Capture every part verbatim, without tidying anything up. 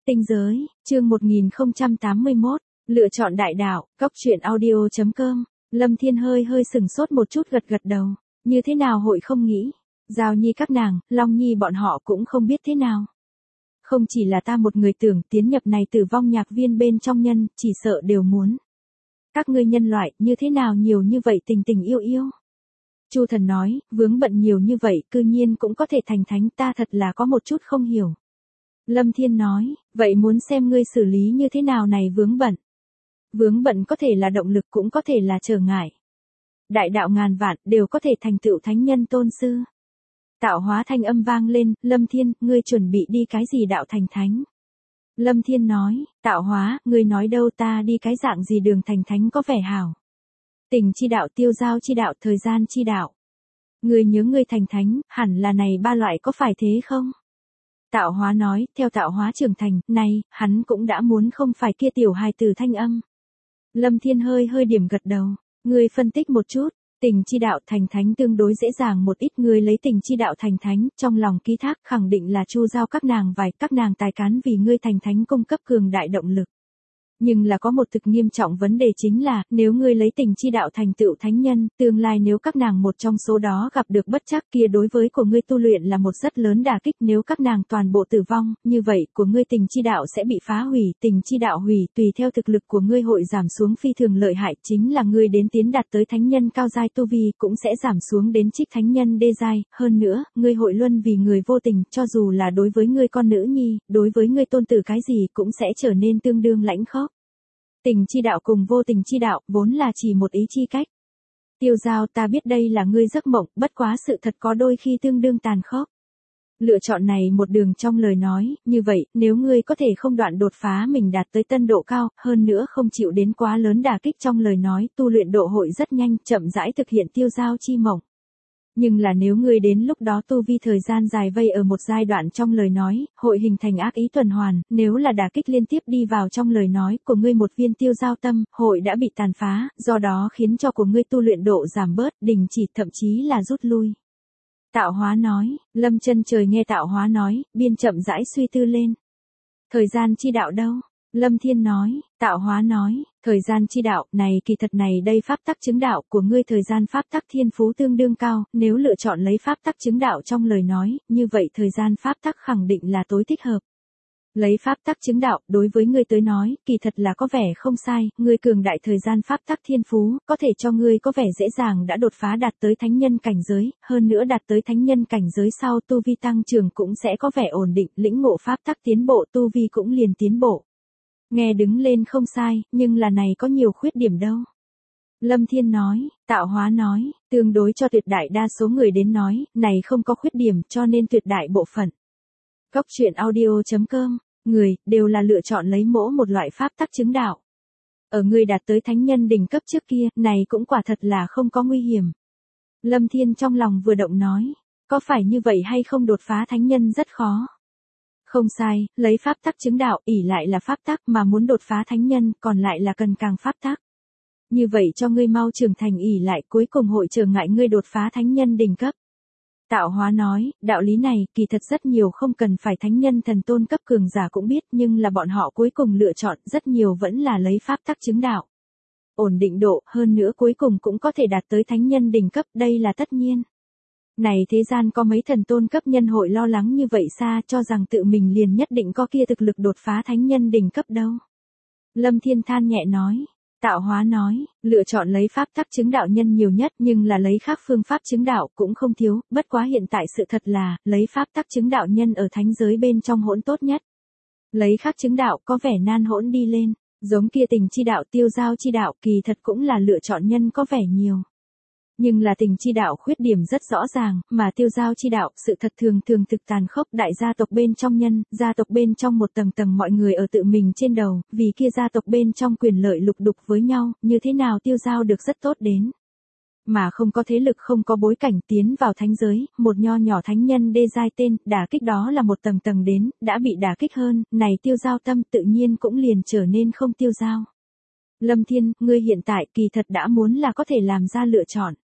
Tinh giới, chương một nghìn không trăm tám mươi mốt, lựa chọn đại đạo, cốc truyện audio chấm com. Lâm Thiên hơi hơi sừng sốt một chút gật gật đầu, như thế nào hội không nghĩ, Giao Nhi các nàng, Long Nhi bọn họ cũng không biết thế nào. Không chỉ là ta một người tưởng tiến nhập này tử vong nhạc viên bên trong nhân, chỉ sợ đều muốn. Các ngươi nhân loại, như thế nào nhiều như vậy tình tình yêu yêu. Chu Thần nói, vướng bận nhiều như vậy, cư nhiên cũng có thể thành thánh, ta thật là có một chút không hiểu. Lâm Thiên nói, vậy muốn xem ngươi xử lý như thế nào này vướng bận. Vướng bận có thể là động lực cũng có thể là trở ngại. Đại đạo ngàn vạn đều có thể thành tựu thánh nhân tôn sư. Tạo hóa thanh âm vang lên, Lâm Thiên, ngươi chuẩn bị đi cái gì đạo thành thánh? Lâm Thiên nói, tạo hóa, ngươi nói đâu ta đi cái dạng gì đường thành thánh có vẻ hảo. Tình chi đạo, tiêu giao chi đạo, thời gian chi đạo. Ngươi nhớ ngươi thành thánh, hẳn là này ba loại có phải thế không? Tạo hóa nói, theo tạo hóa trưởng thành, này, hắn cũng đã muốn không phải kia tiểu hài tử thanh âm. Lâm Thiên hơi hơi điểm gật đầu, ngươi phân tích một chút, tình chi đạo thành thánh tương đối dễ dàng một ít, người lấy tình chi đạo thành thánh, trong lòng ký thác khẳng định là Chu Giao các nàng vài, các nàng tài cán vì ngươi thành thánh cung cấp cường đại động lực. Nhưng là có một thực nghiêm trọng vấn đề chính là, nếu ngươi lấy tình chi đạo thành tựu thánh nhân, tương lai nếu các nàng một trong số đó gặp được bất trắc kia đối với của ngươi tu luyện là một rất lớn đả kích, nếu các nàng toàn bộ tử vong, như vậy của ngươi tình chi đạo sẽ bị phá hủy, tình chi đạo hủy, tùy theo thực lực của ngươi hội giảm xuống phi thường lợi hại, chính là ngươi đến tiến đạt tới thánh nhân cao giai tu vi cũng sẽ giảm xuống đến trích thánh nhân đê giai, hơn nữa, ngươi hội luân vì người vô tình, cho dù là đối với ngươi con nữ nhi, đối với ngươi tôn tử cái gì cũng sẽ trở nên tương đương lãnh khốc. Tình chi đạo cùng vô tình chi đạo, vốn là chỉ một ý chi cách. Tiêu Giao, ta biết đây là ngươi giấc mộng, bất quá sự thật có đôi khi tương đương tàn khốc. Lựa chọn này một đường trong lời nói, như vậy, nếu ngươi có thể không đoạn đột phá mình đạt tới tân độ cao, hơn nữa không chịu đến quá lớn đả kích trong lời nói, tu luyện độ hội rất nhanh, chậm rãi thực hiện tiêu giao chi mộng. Nhưng là nếu ngươi đến lúc đó tu vi thời gian dài vây ở một giai đoạn trong lời nói, hội hình thành ác ý tuần hoàn, nếu là đả kích liên tiếp đi vào trong lời nói của ngươi một viên tiêu giao tâm, hội đã bị tàn phá, do đó khiến cho của ngươi tu luyện độ giảm bớt, đình chỉ thậm chí là rút lui. Tạo hóa nói, Lâm Chân Trời nghe Tạo hóa nói, biên chậm rãi suy tư lên. Thời gian chi đạo đâu? Lâm Thiên nói, Tạo hóa nói, thời gian chi đạo, này kỳ thật này đây pháp tắc chứng đạo của ngươi thời gian pháp tắc thiên phú tương đương cao, nếu lựa chọn lấy pháp tắc chứng đạo trong lời nói, như vậy thời gian pháp tắc khẳng định là tối thích hợp. Lấy pháp tắc chứng đạo, đối với ngươi tới nói, kỳ thật là có vẻ không sai, ngươi cường đại thời gian pháp tắc thiên phú, có thể cho ngươi có vẻ dễ dàng đã đột phá đạt tới thánh nhân cảnh giới, hơn nữa đạt tới thánh nhân cảnh giới sau tu vi tăng trưởng cũng sẽ có vẻ ổn định, lĩnh ngộ pháp tắc tiến bộ tu vi cũng liền tiến bộ. Nghe đứng lên không sai, nhưng là này có nhiều khuyết điểm đâu. Lâm Thiên nói, Tạo hóa nói, tương đối cho tuyệt đại đa số người đến nói, này không có khuyết điểm cho nên tuyệt đại bộ phận. Cốc truyện audio chấm com, người, đều là lựa chọn lấy mỗi một loại pháp tắc chứng đạo. Ở người đạt tới thánh nhân đỉnh cấp trước kia, này cũng quả thật là không có nguy hiểm. Lâm Thiên trong lòng vừa động nói, có phải như vậy hay không đột phá thánh nhân rất khó. Không sai, lấy pháp tắc chứng đạo, ỷ lại là pháp tắc mà muốn đột phá thánh nhân, còn lại là cần càng pháp tắc. Như vậy cho ngươi mau trưởng thành ỷ lại cuối cùng hội trở ngại ngươi đột phá thánh nhân đỉnh cấp. Tạo hóa nói, đạo lý này, kỳ thật rất nhiều không cần phải thánh nhân thần tôn cấp cường giả cũng biết, nhưng là bọn họ cuối cùng lựa chọn, rất nhiều vẫn là lấy pháp tắc chứng đạo. Ổn định độ, hơn nữa cuối cùng cũng có thể đạt tới thánh nhân đỉnh cấp, đây là tất nhiên. Này thế gian có mấy thần tôn cấp nhân hội lo lắng như vậy xa, cho rằng tự mình liền nhất định có kia thực lực đột phá thánh nhân đỉnh cấp đâu. Lâm Thiên than nhẹ nói, Tạo hóa nói, lựa chọn lấy pháp tắc chứng đạo nhân nhiều nhất nhưng là lấy khác phương pháp chứng đạo cũng không thiếu, bất quá hiện tại sự thật là, lấy pháp tắc chứng đạo nhân ở thánh giới bên trong hỗn tốt nhất. Lấy khác chứng đạo có vẻ nan hỗn đi lên, giống kia tình chi đạo tiêu giao chi đạo kỳ thật cũng là lựa chọn nhân có vẻ nhiều. Nhưng là tình chi đạo khuyết điểm rất rõ ràng, mà tiêu giao chi đạo, sự thật thường thường thực tàn khốc đại gia tộc bên trong nhân, gia tộc bên trong một tầng tầng mọi người ở tự mình trên đầu, vì kia gia tộc bên trong quyền lợi lục đục với nhau, như thế nào tiêu giao được rất tốt đến. Mà không có thế lực không có bối cảnh tiến vào thánh giới, một nho nhỏ thánh nhân đê giai tên, đả kích đó là một tầng tầng đến, đã bị đả kích hơn, này tiêu giao tâm tự nhiên cũng liền trở nên không tiêu giao. Lâm Thiên, ngươi hiện tại kỳ thật đã muốn là có thể làm ra lựa chọn.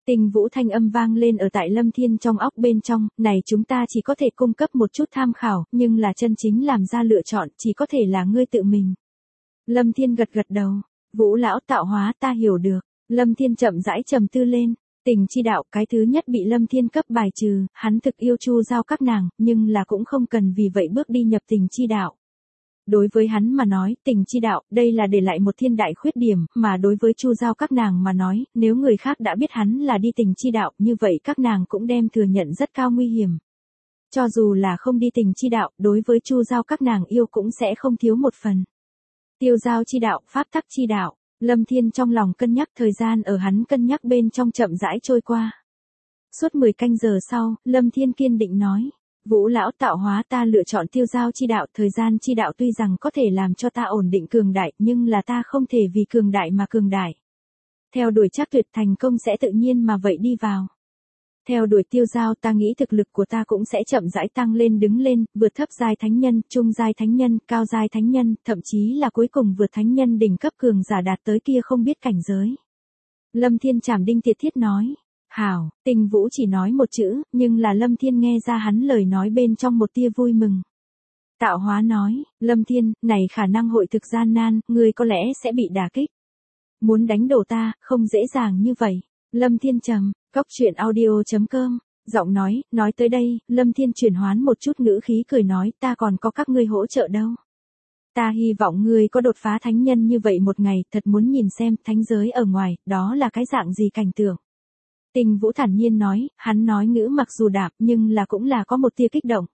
Tình Vũ thanh âm vang lên ở tại Lâm Thiên trong óc bên trong, này chúng ta chỉ có thể cung cấp một chút tham khảo, nhưng là chân chính làm ra lựa chọn, chỉ có thể là ngươi tự mình. Lâm Thiên gật gật đầu, Vũ lão tạo hóa ta hiểu được, Lâm Thiên chậm rãi trầm tư lên, tình chi đạo cái thứ nhất bị Lâm Thiên cấp bài trừ, hắn thực yêu Chu Giao các nàng, nhưng là cũng không cần vì vậy bước đi nhập tình chi đạo. Đối với hắn mà nói, tình chi đạo, đây là để lại một thiên đại khuyết điểm, mà đối với Chu Giao các nàng mà nói, nếu người khác đã biết hắn là đi tình chi đạo, như vậy các nàng cũng đem thừa nhận rất cao nguy hiểm. Cho dù là không đi tình chi đạo, đối với Chu Giao các nàng yêu cũng sẽ không thiếu một phần. Tiêu giao chi đạo, pháp tắc chi đạo, Lâm Thiên trong lòng cân nhắc thời gian ở hắn cân nhắc bên trong chậm rãi trôi qua. Suốt mười canh giờ sau, Lâm Thiên kiên định nói. Vũ lão tạo hóa ta lựa chọn tiêu giao chi đạo, thời gian chi đạo tuy rằng có thể làm cho ta ổn định cường đại, nhưng là ta không thể vì cường đại mà cường đại. Theo đuổi chắc tuyệt thành công sẽ tự nhiên mà vậy đi vào. Theo đuổi tiêu giao ta nghĩ thực lực của ta cũng sẽ chậm rãi tăng lên đứng lên, vượt thấp giai thánh nhân, trung giai thánh nhân, cao giai thánh nhân, thậm chí là cuối cùng vượt thánh nhân đỉnh cấp cường giả đạt tới kia không biết cảnh giới. Lâm Thiên trảm đinh tiệt thiết nói. Hảo, Tình Vũ chỉ nói một chữ, nhưng là Lâm Thiên nghe ra hắn lời nói bên trong một tia vui mừng. Tạo hóa nói, Lâm Thiên, này khả năng hội thực gian nan, ngươi có lẽ sẽ bị đả kích. Muốn đánh đổ ta, không dễ dàng như vậy. Lâm Thiên trầm, cốc truyện audio chấm com, giọng nói, nói tới đây, Lâm Thiên chuyển hoán một chút ngữ khí cười nói ta còn có các ngươi hỗ trợ đâu. Ta hy vọng ngươi có đột phá thánh nhân như vậy một ngày, thật muốn nhìn xem thánh giới ở ngoài, đó là cái dạng gì cảnh tượng. Tình Vũ thản nhiên nói, hắn nói ngữ mặc dù đạp nhưng là cũng là có một tia kích động.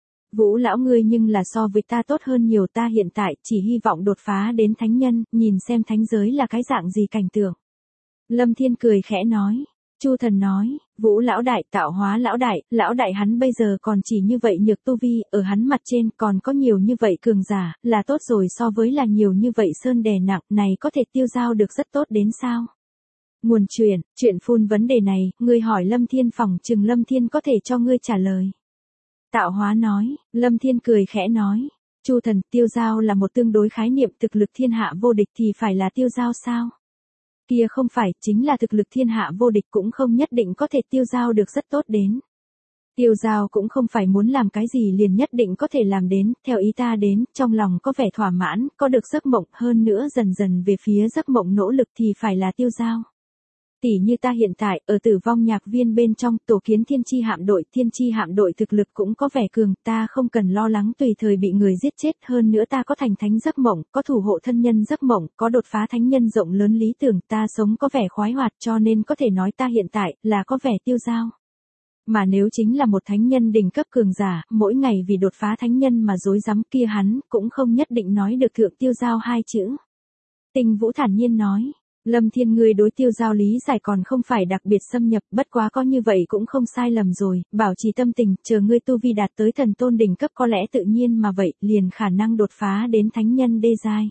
Vũ lão ngươi nhưng là so với ta tốt hơn nhiều, ta hiện tại chỉ hy vọng đột phá đến thánh nhân, nhìn xem thánh giới là cái dạng gì cảnh tượng. Lâm Thiên cười khẽ nói, Chu Thần nói, Vũ lão đại, tạo hóa lão đại, lão đại hắn bây giờ còn chỉ như vậy nhược tu vi, ở hắn mặt trên còn có nhiều như vậy cường giả, là tốt rồi so với là nhiều như vậy sơn đè nặng, này có thể tiêu giao được rất tốt đến sao? Nguồn truyền, chuyện phun vấn đề này, ngươi hỏi Lâm Thiên phòng chừng Lâm Thiên có thể cho ngươi trả lời. Tạo hóa nói, Lâm Thiên cười khẽ nói, Chu Thần, tiêu giao là một tương đối khái niệm, thực lực thiên hạ vô địch thì phải là tiêu giao sao? Kia không phải, chính là thực lực thiên hạ vô địch cũng không nhất định có thể tiêu giao được rất tốt đến. Tiêu giao cũng không phải muốn làm cái gì liền nhất định có thể làm đến, theo ý ta đến, trong lòng có vẻ thỏa mãn, có được giấc mộng, hơn nữa dần dần về phía giấc mộng nỗ lực thì phải là tiêu giao. Tỷ như ta hiện tại, ở Tử Vong Nhạc Viên bên trong, tổ kiến thiên chi hạm đội, thiên chi hạm đội thực lực cũng có vẻ cường, ta không cần lo lắng tùy thời bị người giết chết, hơn nữa ta có thành thánh giấc mộng, có thủ hộ thân nhân giấc mộng, có đột phá thánh nhân rộng lớn lý tưởng, ta sống có vẻ khoái hoạt, cho nên có thể nói ta hiện tại, là có vẻ tiêu dao. Mà nếu chính là một thánh nhân đỉnh cấp cường giả, mỗi ngày vì đột phá thánh nhân mà dối rắm kia hắn, cũng không nhất định nói được thượng tiêu dao hai chữ. Tình Vũ thản nhiên nói. Lâm Thiên ngươi đối tiêu giao lý giải còn không phải đặc biệt xâm nhập, bất quá có như vậy cũng không sai lầm rồi, bảo trì tâm tình, chờ ngươi tu vi đạt tới thần tôn đỉnh cấp có lẽ tự nhiên mà vậy, liền khả năng đột phá đến thánh nhân đê giai.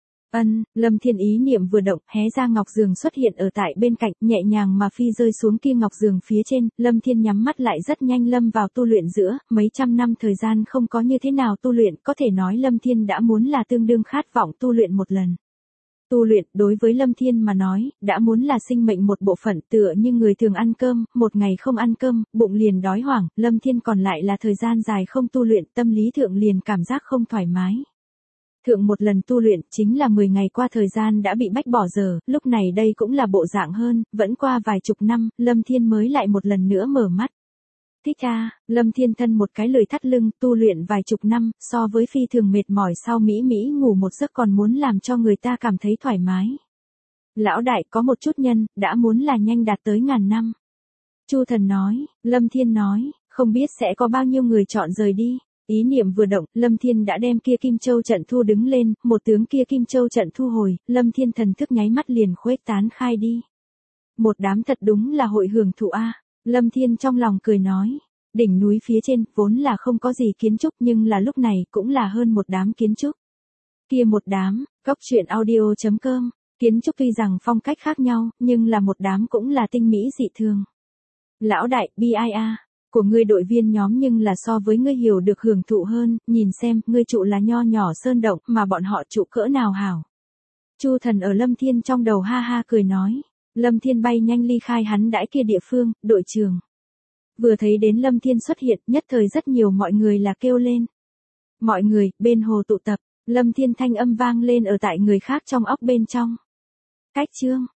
Ân, Lâm Thiên ý niệm vừa động, hé ra ngọc giường xuất hiện ở tại bên cạnh, nhẹ nhàng mà phi rơi xuống kia ngọc giường phía trên, Lâm Thiên nhắm mắt lại rất nhanh lâm vào tu luyện giữa, mấy trăm năm thời gian không có như thế nào tu luyện, có thể nói Lâm Thiên đã muốn là tương đương khát vọng tu luyện một lần. Tu luyện, đối với Lâm Thiên mà nói, đã muốn là sinh mệnh một bộ phận tựa như người thường ăn cơm, một ngày không ăn cơm, bụng liền đói hoảng, Lâm Thiên còn lại là thời gian dài không tu luyện, tâm lý thượng liền cảm giác không thoải mái. Thượng một lần tu luyện, chính là mười ngày qua thời gian đã bị bách bỏ giờ, lúc này đây cũng là bộ dạng hơn, vẫn qua vài chục năm, Lâm Thiên mới lại một lần nữa mở mắt. Thích a, Lâm Thiên thân một cái lười thắt lưng, tu luyện vài chục năm, so với phi thường mệt mỏi sau Mỹ Mỹ ngủ một giấc còn muốn làm cho người ta cảm thấy thoải mái. Lão đại có một chút nhân, đã muốn là nhanh đạt tới ngàn năm. Chu Thần nói, Lâm Thiên nói, không biết sẽ có bao nhiêu người chọn rời đi. Ý niệm vừa động, Lâm Thiên đã đem kia Kim Châu trận thu đứng lên, một tướng kia Kim Châu trận thu hồi, Lâm Thiên thần thức nháy mắt liền khuếch tán khai đi. Một đám thật đúng là hội hưởng thụ a. Lâm Thiên trong lòng cười nói, đỉnh núi phía trên, vốn là không có gì kiến trúc nhưng là lúc này cũng là hơn một đám kiến trúc. Kia một đám, cốc truyện audio chấm com, kiến trúc tuy rằng phong cách khác nhau, nhưng là một đám cũng là tinh mỹ dị thường. Lão đại, bia của ngươi đội viên nhóm nhưng là so với ngươi hiểu được hưởng thụ hơn, nhìn xem, ngươi trụ là nho nhỏ sơn động, mà bọn họ trụ cỡ nào hảo. Chu Thần ở Lâm Thiên trong đầu ha ha cười nói. Lâm Thiên bay nhanh ly khai hắn đãi kia địa phương, đội trưởng. Vừa thấy đến Lâm Thiên xuất hiện, nhất thời rất nhiều mọi người là kêu lên. Mọi người, bên hồ tụ tập, Lâm Thiên thanh âm vang lên ở tại người khác trong óc bên trong. Cách chương.